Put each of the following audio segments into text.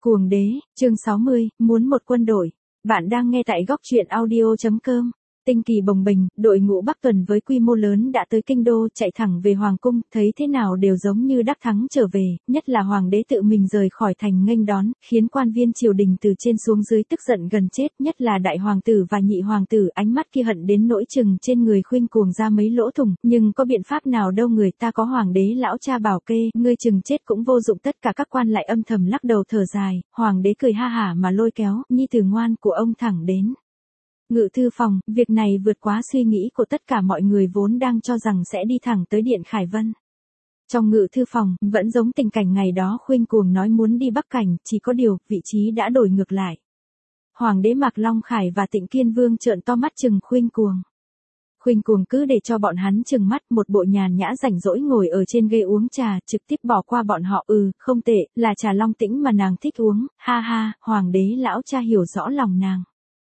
Cuồng đế, chương 60, muốn một quân đội. Bạn đang nghe tại góc truyện audio.com. Tinh kỳ bồng bềnh, đội ngũ Bắc Tuần với quy mô lớn đã tới kinh đô, chạy thẳng về hoàng cung, thấy thế nào đều giống như đắc thắng trở về, nhất là hoàng đế tự mình rời khỏi thành nghênh đón, khiến quan viên triều đình từ trên xuống dưới tức giận gần chết, nhất là đại hoàng tử và nhị hoàng tử, ánh mắt kia hận đến nỗi chừng trên người Khuynh Cuồng ra mấy lỗ thủng, nhưng có biện pháp nào đâu, người ta có hoàng đế lão cha bảo kê, ngươi chừng chết cũng vô dụng. Tất cả các quan lại âm thầm lắc đầu thở dài, hoàng đế cười ha hả mà lôi kéo nhi tử ngoan của ông thẳng đến Ngự thư phòng. Việc này vượt quá suy nghĩ của tất cả mọi người, vốn đang cho rằng sẽ đi thẳng tới Điện Khải Vân. Trong ngự thư phòng, vẫn giống tình cảnh ngày đó Khuynh Cuồng nói muốn đi Bắc Cảnh, chỉ có điều, vị trí đã đổi ngược lại. Hoàng đế Mạc Long Khải và Tịnh Kiên Vương trợn to mắt chừng Khuynh Cuồng. Khuynh Cuồng cứ để cho bọn hắn chừng mắt, một bộ nhàn nhã rảnh rỗi ngồi ở trên ghế uống trà, trực tiếp bỏ qua bọn họ. Không tệ, là trà Long Tĩnh mà nàng thích uống, ha ha, hoàng đế lão cha hiểu rõ lòng nàng.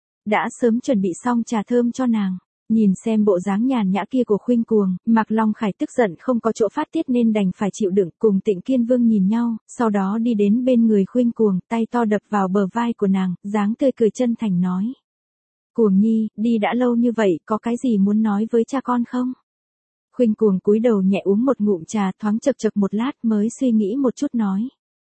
Đã sớm chuẩn bị xong trà thơm cho nàng. Nhìn xem bộ dáng nhàn nhã kia của Khuynh Cuồng, Mạc Long Khải tức giận không có chỗ phát tiết nên đành phải chịu đựng, cùng Tịnh Kiên Vương nhìn nhau, sau đó đi đến bên người Khuynh Cuồng, tay to đập vào bờ vai của nàng, dáng tươi cười chân thành nói. Cuồng nhi, đi đã lâu như vậy, có cái gì muốn nói với cha con không? Khuynh Cuồng cúi đầu nhẹ uống một ngụm trà, thoáng chậc chậc một lát mới suy nghĩ một chút nói.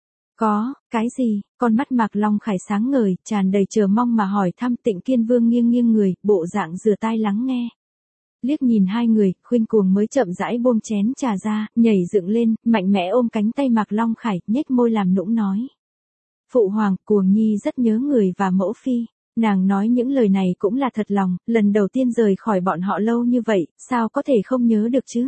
Có, cái gì? Con mắt Mạc Long Khải sáng ngời, tràn đầy chờ mong mà hỏi thăm. Tịnh Kiên Vương nghiêng nghiêng người, bộ dạng rửa tai lắng nghe. Liếc nhìn hai người, Khuynh Cuồng mới chậm rãi buông chén trà ra, nhảy dựng lên, mạnh mẽ ôm cánh tay Mạc Long Khải, nhếch môi làm nũng nói. Phụ hoàng, Cuồng nhi rất nhớ người và mẫu phi. Nàng nói những lời này cũng là thật lòng, lần đầu tiên rời khỏi bọn họ lâu như vậy, sao có thể không nhớ được chứ?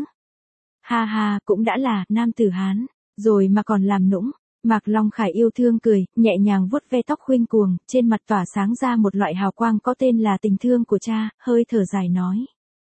Ha ha, cũng đã là nam tử Hán, rồi mà còn làm nũng. Mạc Long Khải yêu thương cười, nhẹ nhàng vuốt ve tóc Khuynh Cuồng, trên mặt tỏa sáng ra một loại hào quang có tên là tình thương của cha, hơi thở dài nói.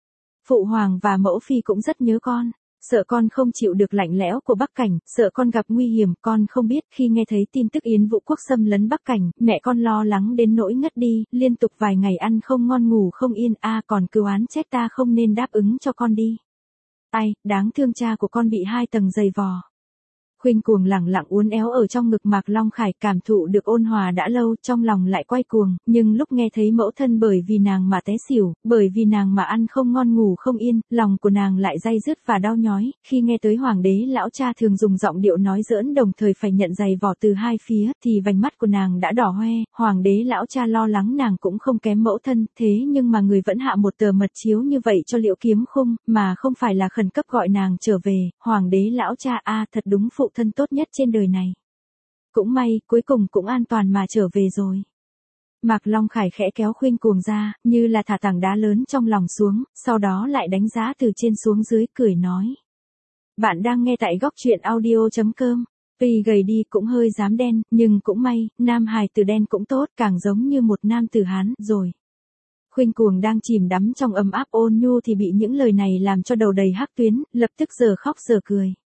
Phụ hoàng và mẫu phi cũng rất nhớ con, sợ con không chịu được lạnh lẽo của Bắc Cảnh, sợ con gặp nguy hiểm, con không biết khi nghe thấy tin tức Yến Vũ quốc xâm lấn Bắc Cảnh, mẹ con lo lắng đến nỗi ngất đi, liên tục vài ngày ăn không ngon ngủ không yên, còn cứ oán trách ta không nên đáp ứng cho con đi. Ai, đáng thương cha của con bị 2 tầng dày vò. Khuynh Cuồng lẳng lặng uốn éo ở trong ngực Mạc Long Khải, cảm thụ được ôn hòa đã lâu, trong lòng lại quay cuồng, nhưng lúc nghe thấy mẫu thân bởi vì nàng mà té xỉu, bởi vì nàng mà ăn không ngon ngủ không yên, lòng của nàng lại day dứt và đau nhói. Khi nghe tới hoàng đế lão cha thường dùng giọng điệu nói giỡn đồng thời phải nhận giày vò từ hai phía, thì vành mắt của nàng đã đỏ hoe. Hoàng đế lão cha lo lắng nàng cũng không kém mẫu thân, thế nhưng mà người vẫn hạ một tờ mật chiếu như vậy cho Liễu Kiếm Khung, mà không phải là khẩn cấp gọi nàng trở về. Hoàng đế lão cha thật đúng phụ thân tốt nhất trên đời này. Cũng may, cuối cùng cũng an toàn mà trở về rồi. Mạc Long Khải khẽ kéo Khuynh Cuồng ra, như là thả tảng đá lớn trong lòng xuống, sau đó lại đánh giá từ trên xuống dưới, cười nói. Bạn đang nghe tại góc truyện audio.com. Vì gầy đi cũng hơi dám đen, nhưng cũng may, nam hài tử đen cũng tốt, càng giống như một nam tử Hán rồi. Khuynh Cuồng đang chìm đắm trong ấm áp ôn nhu thì bị những lời này làm cho đầu đầy hắc tuyến, lập tức giờ khóc giờ cười.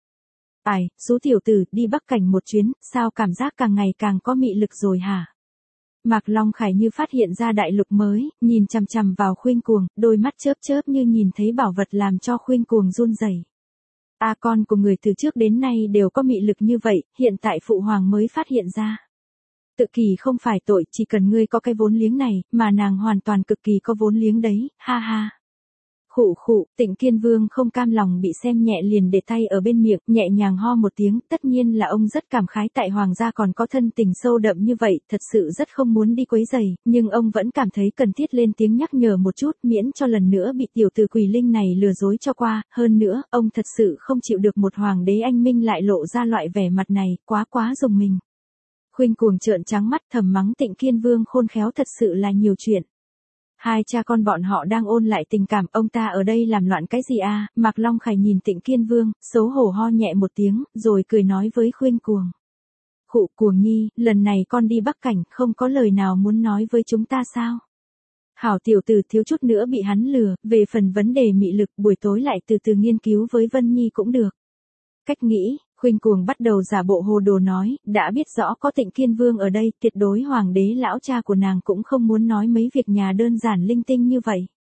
Số tiểu tử, đi Bắc Cảnh một chuyến, sao cảm giác càng ngày càng có mị lực rồi hả? Mạc Long Khải như phát hiện ra đại lục mới, nhìn chằm chằm vào Khuynh Cuồng, đôi mắt chớp chớp như nhìn thấy bảo vật làm cho Khuynh Cuồng run rẩy. Con của người từ trước đến nay đều có mị lực như vậy, hiện tại phụ hoàng mới phát hiện ra. Tự kỳ không phải tội, chỉ cần ngươi có cái vốn liếng này, mà nàng hoàn toàn cực kỳ có vốn liếng đấy, ha ha. Khụ, Tịnh Kiên Vương không cam lòng bị xem nhẹ liền để tay ở bên miệng, nhẹ nhàng ho một tiếng, tất nhiên là ông rất cảm khái tại hoàng gia còn có thân tình sâu đậm như vậy, thật sự rất không muốn đi quấy rầy, nhưng ông vẫn cảm thấy cần thiết lên tiếng nhắc nhở một chút, miễn cho lần nữa bị tiểu tử quỷ linh này lừa dối cho qua, hơn nữa, ông thật sự không chịu được một hoàng đế anh minh lại lộ ra loại vẻ mặt này, quá dùng mình. Khuynh Cuồng trợn trắng mắt thầm mắng Tịnh Kiên Vương khôn khéo thật sự là nhiều chuyện. Hai cha con bọn họ đang ôn lại tình cảm, ông ta ở đây làm loạn cái gì Mạc Long Khải nhìn Tịnh Kiên Vương, xấu hổ ho nhẹ một tiếng, rồi cười nói với Khuynh Cuồng. Cuồng nhi, lần này con đi Bắc Cảnh, không có lời nào muốn nói với chúng ta sao? Hảo tiểu tử, thiếu chút nữa bị hắn lừa, về phần vấn đề mị lực, buổi tối lại từ từ nghiên cứu với Vân Nhi cũng được. Cách nghĩ, Khuynh Cuồng bắt đầu giả bộ hồ đồ nói, đã biết rõ có Tịnh Kiên Vương ở đây, tuyệt đối hoàng đế lão cha của nàng cũng không muốn nói mấy việc nhà đơn giản linh tinh như vậy.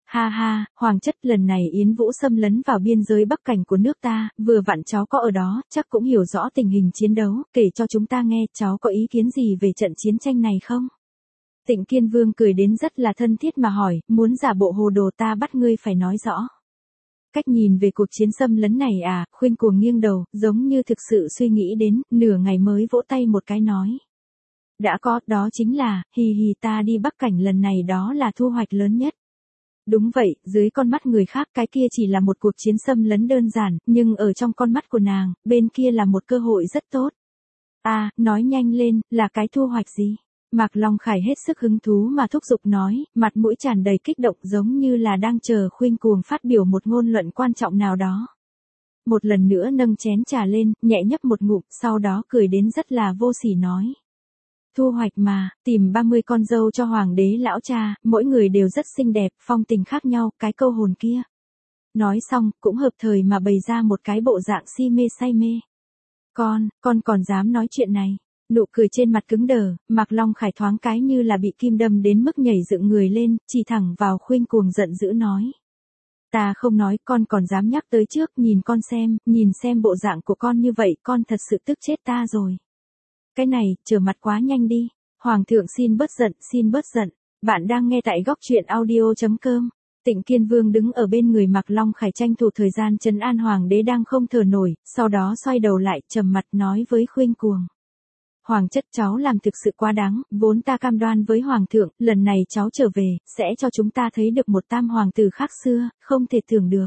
Ha ha, hoàng chất, lần này Yến Vũ xâm lấn vào biên giới bắc cảnh của nước ta, vừa vặn cháu có ở đó, chắc cũng hiểu rõ tình hình chiến đấu, kể cho chúng ta nghe, cháu có ý kiến gì về trận chiến tranh này không? Tịnh Kiên Vương cười đến rất là thân thiết mà hỏi, muốn giả bộ hồ đồ ta bắt ngươi phải nói rõ. Cách nhìn về cuộc chiến xâm lấn này à, Khuynh Cuồng nghiêng đầu, giống như thực sự suy nghĩ đến, nửa ngày mới vỗ tay một cái nói. Đã có, đó chính là, hì hì, ta đi Bắc Cảnh lần này đó là thu hoạch lớn nhất. Đúng vậy, dưới con mắt người khác cái kia chỉ là một cuộc chiến xâm lấn đơn giản, nhưng ở trong con mắt của nàng, bên kia là một cơ hội rất tốt. À, nói nhanh lên, là cái thu hoạch gì? Mạc Long Khải hết sức hứng thú mà thúc giục nói, mặt mũi tràn đầy kích động giống như là đang chờ Khuynh Cuồng phát biểu một ngôn luận quan trọng nào đó. Một lần nữa nâng chén trà lên, nhẹ nhấp một ngụm, sau đó cười đến rất là vô sỉ nói. Thu hoạch mà, tìm 30 con dâu cho hoàng đế lão cha, mỗi người đều rất xinh đẹp, phong tình khác nhau, cái câu hồn kia. Nói xong, cũng hợp thời mà bày ra một cái bộ dạng si mê say mê. Con còn dám nói chuyện này. Nụ cười trên mặt cứng đờ, Mạc Long Khải thoáng cái như là bị kim đâm đến mức nhảy dựng người lên, chỉ thẳng vào Khuynh Cuồng giận dữ nói. Ta không nói, con còn dám nhắc tới trước, nhìn xem bộ dạng của con như vậy, con thật sự tức chết ta rồi. Cái này, trở mặt quá nhanh đi. Hoàng thượng xin bớt giận. Bạn đang nghe tại góc truyện audio.com. Tịnh Kiên Vương đứng ở bên người Mạc Long Khải tranh thủ thời gian trấn an hoàng đế đang không thở nổi, sau đó xoay đầu lại, trầm mặt nói với Khuynh Cuồng. Hoàng chất, cháu làm thực sự quá đáng, vốn ta cam đoan với hoàng thượng, lần này cháu trở về, sẽ cho chúng ta thấy được một tam hoàng tử khác xưa, không thể tưởng được.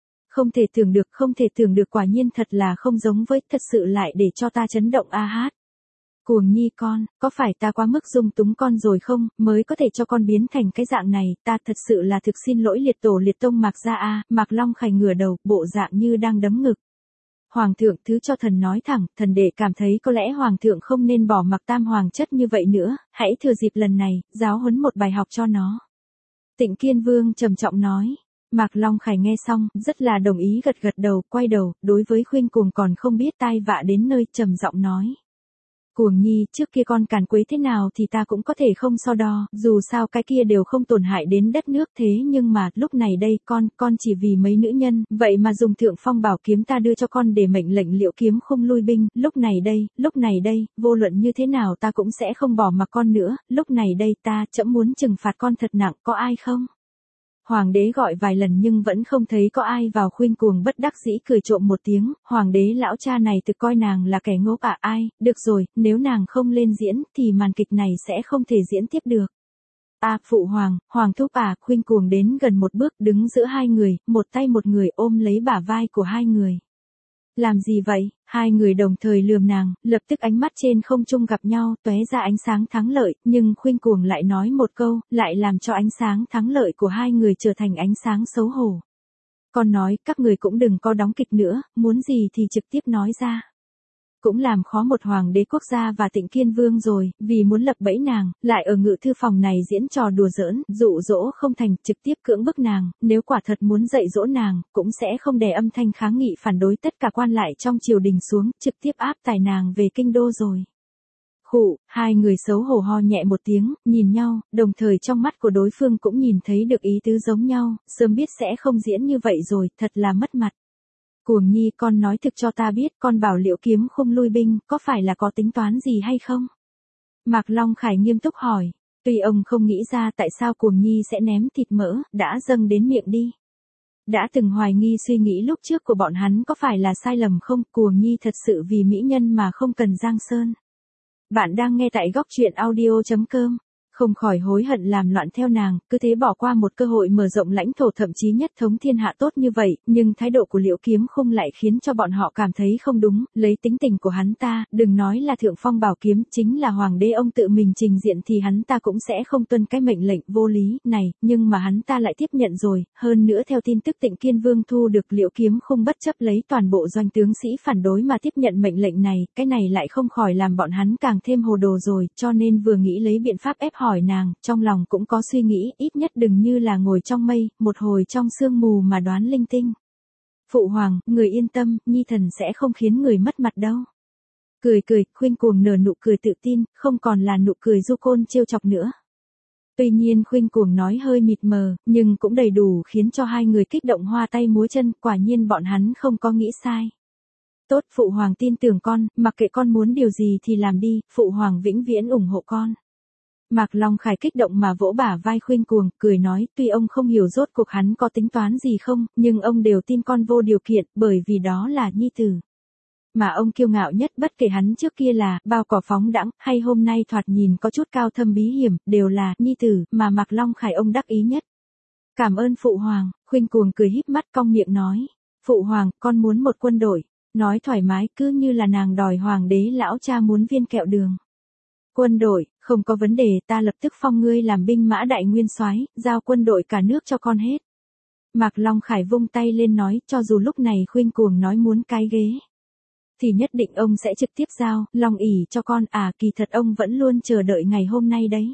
Không thể tưởng được, quả nhiên thật là không giống với, thật sự lại để cho ta chấn động a hát. Cuồng nhi con, có phải ta quá mức dung túng con rồi không, mới có thể cho con biến thành cái dạng này, ta thật sự là thực xin lỗi liệt tổ liệt tông Mạc gia a. Mạc Long Khải ngửa đầu, bộ dạng như đang đấm ngực. Hoàng thượng, thứ cho thần nói thẳng, thần đệ cảm thấy có lẽ hoàng thượng không nên bỏ mặc tam hoàng chất như vậy nữa, hãy thừa dịp lần này, giáo huấn một bài học cho nó. Tịnh Kiên Vương trầm trọng nói. Mạc Long Khải nghe xong, rất là đồng ý gật đầu, quay đầu, đối với Khuynh Cuồng còn không biết tai vạ đến nơi, trầm giọng nói. Cuồng nhi, trước kia con càn quấy thế nào thì ta cũng có thể không so đo, dù sao cái kia đều không tổn hại đến đất nước, thế nhưng mà, lúc này đây, con chỉ vì mấy nữ nhân, vậy mà dùng Thượng Phong Bảo Kiếm ta đưa cho con để mệnh lệnh Liễu Kiếm Khung lui binh, lúc này đây, vô luận như thế nào ta cũng sẽ không bỏ mặc con nữa, lúc này đây ta, trẫm muốn trừng phạt con thật nặng, có ai không? Hoàng đế gọi vài lần nhưng vẫn không thấy có ai vào. Khuynh Cuồng bất đắc dĩ cười trộm một tiếng, hoàng đế lão cha này thực coi nàng là kẻ ngốc à, ai, được rồi, nếu nàng không lên diễn, thì màn kịch này sẽ không thể diễn tiếp được. À, phụ hoàng thúc à. Khuynh Cuồng đến gần một bước, đứng giữa hai người, một tay một người ôm lấy bả vai của hai người. Làm gì vậy? Hai người đồng thời lườm nàng, lập tức ánh mắt trên không trung gặp nhau, tóe ra ánh sáng thắng lợi, nhưng Khuynh Cuồng lại nói một câu, lại làm cho ánh sáng thắng lợi của hai người trở thành ánh sáng xấu hổ. Con nói, các người cũng đừng có đóng kịch nữa, muốn gì thì trực tiếp nói ra. Cũng làm khó một hoàng đế quốc gia và Tịnh Kiên Vương rồi, vì muốn lập bẫy nàng, lại ở ngự thư phòng này diễn trò đùa giỡn, dụ dỗ không thành, trực tiếp cưỡng bức nàng, nếu quả thật muốn dạy dỗ nàng, cũng sẽ không đè âm thanh kháng nghị phản đối tất cả quan lại trong triều đình xuống, trực tiếp áp tải nàng về kinh đô rồi. Khụ, hai người xấu hổ ho nhẹ một tiếng, nhìn nhau, đồng thời trong mắt của đối phương cũng nhìn thấy được ý tứ giống nhau, sớm biết sẽ không diễn như vậy rồi, thật là mất mặt. Cuồng nhi, con nói thực cho ta biết, con bảo Liễu Kiếm Khung lui binh, có phải là có tính toán gì hay không? Mạc Long Khải nghiêm túc hỏi. Tuy ông không nghĩ ra tại sao Cuồng nhi sẽ ném thịt mỡ, đã dâng đến miệng đi. Đã từng hoài nghi suy nghĩ lúc trước của bọn hắn có phải là sai lầm không? Cuồng nhi thật sự vì mỹ nhân mà không cần giang sơn. Bạn đang nghe tại góc truyện audio.com. Không khỏi hối hận làm loạn theo nàng, cứ thế bỏ qua một cơ hội mở rộng lãnh thổ, thậm chí nhất thống thiên hạ tốt như vậy, nhưng thái độ của Liễu Kiếm Khung lại khiến cho bọn họ cảm thấy không đúng, lấy tính tình của hắn ta, đừng nói là Thượng Phong Bảo Kiếm, chính là hoàng đế ông tự mình trình diện thì hắn ta cũng sẽ không tuân cái mệnh lệnh vô lý này, nhưng mà hắn ta lại tiếp nhận rồi, hơn nữa theo tin tức Tịnh Kiên Vương thu được, Liễu Kiếm Khung bất chấp lấy toàn bộ doanh tướng sĩ phản đối mà tiếp nhận mệnh lệnh này, cái này lại không khỏi làm bọn hắn càng thêm hồ đồ rồi, cho nên vừa nghĩ lấy biện pháp ép hỏi nàng, trong lòng cũng có suy nghĩ, ít nhất đừng như là ngồi trong mây, một hồi trong sương mù mà đoán linh tinh. Phụ hoàng, người yên tâm, nhi thần sẽ không khiến người mất mặt đâu. Cười, Khuynh Cuồng nở nụ cười tự tin, không còn là nụ cười du côn trêu chọc nữa. Tuy nhiên Khuynh Cuồng nói hơi mịt mờ, nhưng cũng đầy đủ khiến cho hai người kích động hoa tay múa chân, quả nhiên bọn hắn không có nghĩ sai. Tốt, Phụ Hoàng tin tưởng con, mặc kệ con muốn điều gì thì làm đi, Phụ Hoàng vĩnh viễn ủng hộ con. Mạc Long Khải kích động mà vỗ bả vai Khuynh Cuồng, cười nói, tuy ông không hiểu rốt cuộc hắn có tính toán gì không, nhưng ông đều tin con vô điều kiện, bởi vì đó là nhi tử. Mà ông kiêu ngạo nhất bất kể hắn trước kia là bao cỏ phóng đãng hay hôm nay thoạt nhìn có chút cao thâm bí hiểm, đều là nhi tử mà Mạc Long Khải ông đắc ý nhất. Cảm ơn Phụ Hoàng, Khuynh Cuồng cười híp mắt cong miệng nói, Phụ Hoàng, con muốn một quân đội, nói thoải mái cứ như là nàng đòi Hoàng đế lão cha muốn viên kẹo đường. Quân đội, không có vấn đề, ta lập tức phong ngươi làm binh mã đại nguyên soái, giao quân đội cả nước cho con hết. Mạc Long Khải vung tay lên nói, cho dù lúc này Khuynh Cuồng nói muốn cái ghế, thì nhất định ông sẽ trực tiếp giao, Long ỷ cho con, kỳ thật ông vẫn luôn chờ đợi ngày hôm nay đấy.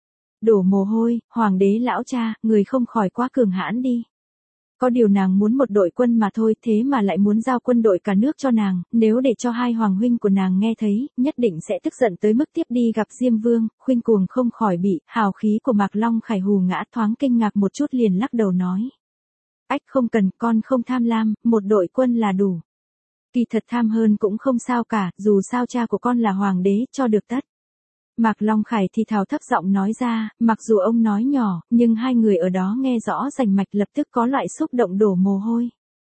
Đổ mồ hôi, Hoàng đế lão cha, người không khỏi quá cường hãn đi. Có điều nàng muốn một đội quân mà thôi, thế mà lại muốn giao quân đội cả nước cho nàng, nếu để cho hai hoàng huynh của nàng nghe thấy, nhất định sẽ tức giận tới mức tiếp đi gặp Diêm Vương. Khuynh Cuồng không khỏi bị hào khí của Mạc Long Khải hù ngã, thoáng kinh ngạc một chút liền lắc đầu nói. Ách, không cần, con không tham lam, một đội quân là đủ. Kỳ thật tham hơn cũng không sao cả, dù sao cha của con là hoàng đế, cho được tất. Mạc Long Khải thì thào thấp giọng nói ra, mặc dù ông nói nhỏ, nhưng hai người ở đó nghe rõ rành mạch, lập tức có loại xúc động đổ mồ hôi.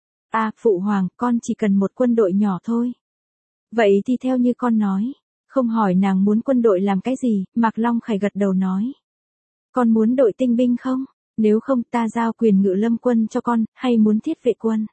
Phụ Hoàng, con chỉ cần một quân đội nhỏ thôi. Vậy thì theo như con nói, không hỏi nàng muốn quân đội làm cái gì, Mạc Long Khải gật đầu nói. Con muốn đội tinh binh không? Nếu không ta giao quyền ngự lâm quân cho con, hay muốn thiết vệ quân?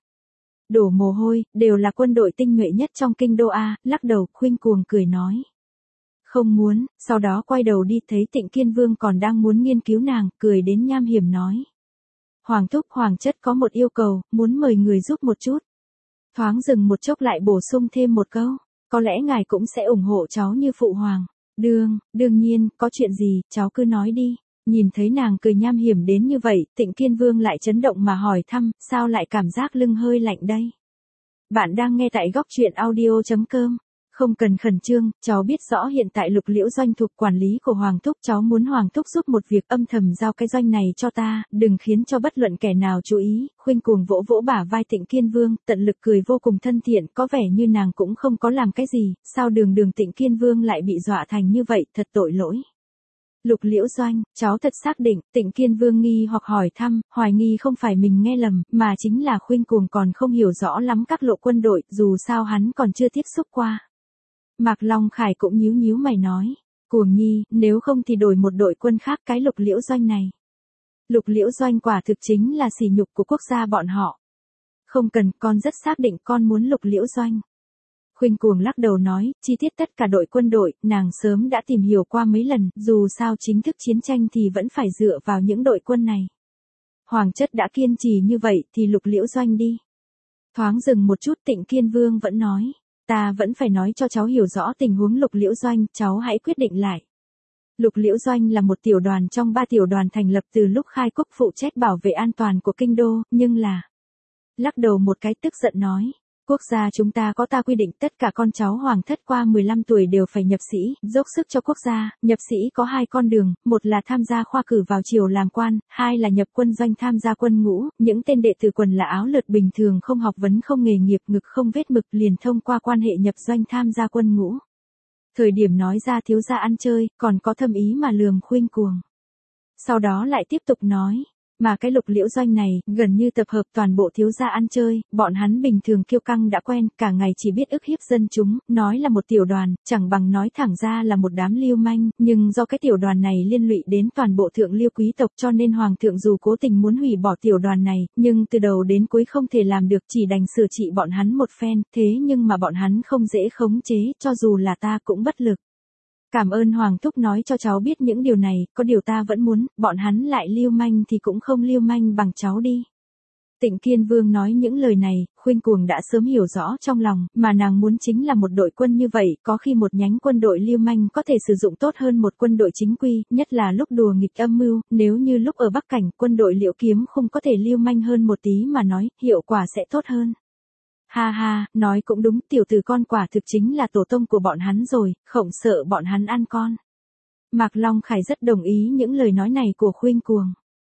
Đổ mồ hôi, đều là quân đội tinh nhuệ nhất trong kinh đô lắc đầu, Khuynh Cuồng cười nói. Không muốn, sau đó quay đầu đi thấy Tịnh Kiên Vương còn đang muốn nghiên cứu nàng, cười đến nham hiểm nói. Hoàng thúc hoàng chất có một yêu cầu, muốn mời người giúp một chút. Thoáng dừng một chốc lại bổ sung thêm một câu, có lẽ ngài cũng sẽ ủng hộ cháu như Phụ Hoàng. Đương nhiên, có chuyện gì, cháu cứ nói đi. Nhìn thấy nàng cười nham hiểm đến như vậy, Tịnh Kiên Vương lại chấn động mà hỏi thăm, sao lại cảm giác lưng hơi lạnh đây? Bạn đang nghe tại góc truyện audio.com. Không cần khẩn trương, cháu biết rõ hiện tại Lục Liễu Doanh thuộc quản lý của Hoàng thúc, cháu muốn Hoàng thúc giúp một việc, âm thầm giao cái doanh này cho ta, đừng khiến cho bất luận kẻ nào chú ý. Khuynh Cuồng vỗ vỗ bả vai Tịnh Kiên Vương, tận lực cười vô cùng thân thiện, có vẻ như nàng cũng không có làm cái gì, sao đường Tịnh Kiên Vương lại bị dọa thành như vậy, thật tội lỗi. Lục Liễu Doanh, cháu thật xác định, Tịnh Kiên Vương nghi hoặc hỏi thăm, hoài nghi không phải mình nghe lầm, mà chính là Khuynh Cuồng còn không hiểu rõ lắm các lộ quân đội, dù sao hắn còn chưa tiếp xúc qua. Mạc Long Khải cũng nhíu mày nói, Cuồng nhi, nếu không thì đổi một đội quân khác, cái Lục Liễu Doanh này. Lục Liễu Doanh quả thực chính là sỉ nhục của quốc gia bọn họ. Không cần, con rất xác định con muốn Lục Liễu Doanh. Khuynh Cuồng lắc đầu nói, chi tiết tất cả quân đội, nàng sớm đã tìm hiểu qua mấy lần, dù sao chính thức chiến tranh thì vẫn phải dựa vào những đội quân này. Hoàng chất đã kiên trì như vậy thì Lục Liễu Doanh đi. Thoáng dừng một chút, Tịnh Kiên Vương vẫn nói, ta vẫn phải nói cho cháu hiểu rõ tình huống Lục Liễu Doanh, cháu hãy quyết định lại. Lục Liễu Doanh là một tiểu đoàn trong 3 tiểu đoàn thành lập từ lúc khai quốc, phụ trách bảo vệ an toàn của kinh đô, nhưng là... Lắc đầu một cái, tức giận nói. Quốc gia chúng ta có ta quy định tất cả con cháu hoàng thất qua 15 tuổi đều phải nhập sĩ, dốc sức cho quốc gia. Nhập sĩ có 2 con đường, một là tham gia khoa cử vào triều làm quan, 2 là nhập quân doanh tham gia quân ngũ. Những tên đệ tử quần là áo lượt bình thường không học vấn không nghề nghiệp, ngực không vết mực, liền thông qua quan hệ nhập doanh tham gia quân ngũ. Thời điểm nói ra thiếu gia ăn chơi, còn có thâm ý mà lườm Khuynh Cuồng. Sau đó lại tiếp tục nói. Mà cái Lục Liễu Doanh này, gần như tập hợp toàn bộ thiếu gia ăn chơi, bọn hắn bình thường kiêu căng đã quen, cả ngày chỉ biết ức hiếp dân chúng, nói là một tiểu đoàn, chẳng bằng nói thẳng ra là một đám lưu manh, nhưng do cái tiểu đoàn này liên lụy đến toàn bộ thượng lưu quý tộc cho nên Hoàng thượng dù cố tình muốn hủy bỏ tiểu đoàn này, nhưng từ đầu đến cuối không thể làm được, chỉ đành sửa trị bọn hắn một phen, thế nhưng mà bọn hắn không dễ khống chế, cho dù là ta cũng bất lực. Cảm ơn Hoàng thúc nói cho cháu biết những điều này, có điều ta vẫn muốn, bọn hắn lại lưu manh thì cũng không lưu manh bằng cháu đi. Tịnh Kiên Vương nói những lời này, Khuynh Cuồng đã sớm hiểu rõ trong lòng, mà nàng muốn chính là một đội quân như vậy, có khi một nhánh quân đội lưu manh có thể sử dụng tốt hơn một quân đội chính quy, nhất là lúc đùa nghịch âm mưu, nếu như lúc ở Bắc Cảnh, quân đội Liễu Kiếm không có thể lưu manh hơn một tí mà nói, hiệu quả sẽ tốt hơn. Ha ha, nói cũng đúng, tiểu tử con quả thực chính là tổ tông của bọn hắn rồi, không sợ bọn hắn ăn con. Mạc Long Khải rất đồng ý những lời nói này của Khuynh Cuồng.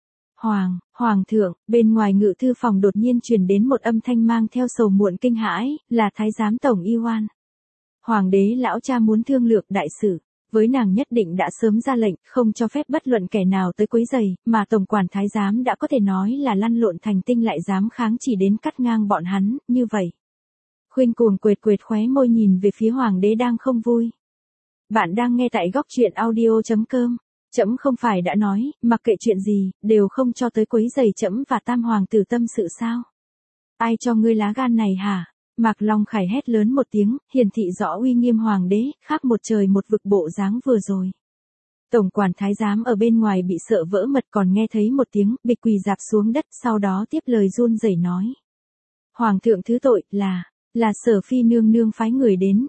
Hoàng thượng, bên ngoài ngự thư phòng đột nhiên truyền đến một âm thanh mang theo sầu muộn kinh hãi, là thái giám tổng y oan. Hoàng đế lão cha muốn thương lượng đại sự, với nàng nhất định đã sớm ra lệnh, không cho phép bất luận kẻ nào tới quấy rầy, mà tổng quản thái giám đã có thể nói là lăn lộn thành tinh lại dám kháng chỉ đến cắt ngang bọn hắn, như vậy. Khuynh Cuồng quệt quệt khóe môi nhìn về phía hoàng đế đang không vui. Bạn đang nghe tại góc truyện audio.com. Trẫm không phải đã nói, mặc kệ chuyện gì, đều không cho tới quấy rầy trẫm và tam hoàng tử tâm sự sao? Ai cho ngươi lá gan này hả? Mạc Long Khải hét lớn một tiếng, hiển thị rõ uy nghiêm hoàng đế, khác một trời một vực bộ dáng vừa rồi. Tổng quản thái giám ở bên ngoài bị sợ vỡ mật còn nghe thấy một tiếng, bịch quỳ dạp xuống đất, sau đó tiếp lời run rẩy nói. Hoàng thượng thứ tội, là Sở Phi nương nương phái người đến,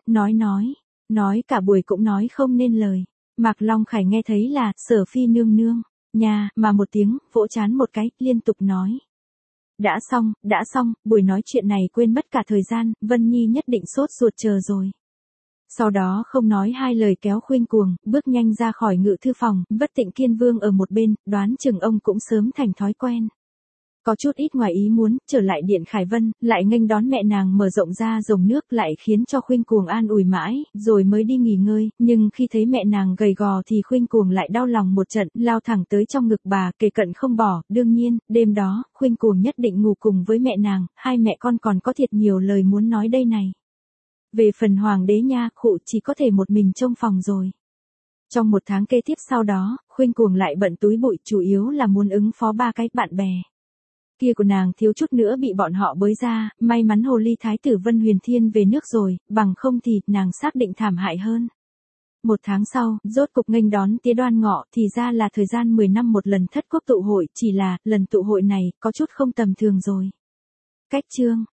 nói cả buổi cũng nói không nên lời. Mạc Long Khải nghe thấy là Sở Phi nương nương, nhà, mà một tiếng, vỗ chán một cái, liên tục nói. Đã xong, buổi nói chuyện này quên mất cả thời gian, Vân Nhi nhất định sốt ruột chờ rồi. Sau đó không nói hai lời kéo Khuynh Cuồng, bước nhanh ra khỏi ngự thư phòng, Vất Tịnh Kiên Vương ở một bên, đoán chừng ông cũng sớm thành thói quen. Có chút ít ngoài ý muốn, trở lại điện Khải Vân, lại nghênh đón mẹ nàng mở rộng ra dòng nước lại khiến cho Khuynh Cuồng an ủi mãi, rồi mới đi nghỉ ngơi, nhưng khi thấy mẹ nàng gầy gò thì Khuynh Cuồng lại đau lòng một trận, lao thẳng tới trong ngực bà, kề cận không bỏ, đương nhiên, đêm đó, Khuynh Cuồng nhất định ngủ cùng với mẹ nàng, hai mẹ con còn có thiệt nhiều lời muốn nói đây này. Về phần hoàng đế nha, khụ chỉ có thể một mình trong phòng rồi. Trong một tháng kế tiếp sau đó, Khuynh Cuồng lại bận túi bụi, chủ yếu là muốn ứng phó ba cái bạn bè kia của nàng thiếu chút nữa bị bọn họ bới ra, may mắn hồ ly thái tử Vân Huyền Thiên về nước rồi, bằng không thì nàng xác định thảm hại hơn. Một tháng sau, rốt cục nghênh đón tía Đoan Ngọ, thì ra là thời gian 10 năm một lần thất quốc tụ hội, chỉ là, lần tụ hội này, có chút không tầm thường rồi. Cách chương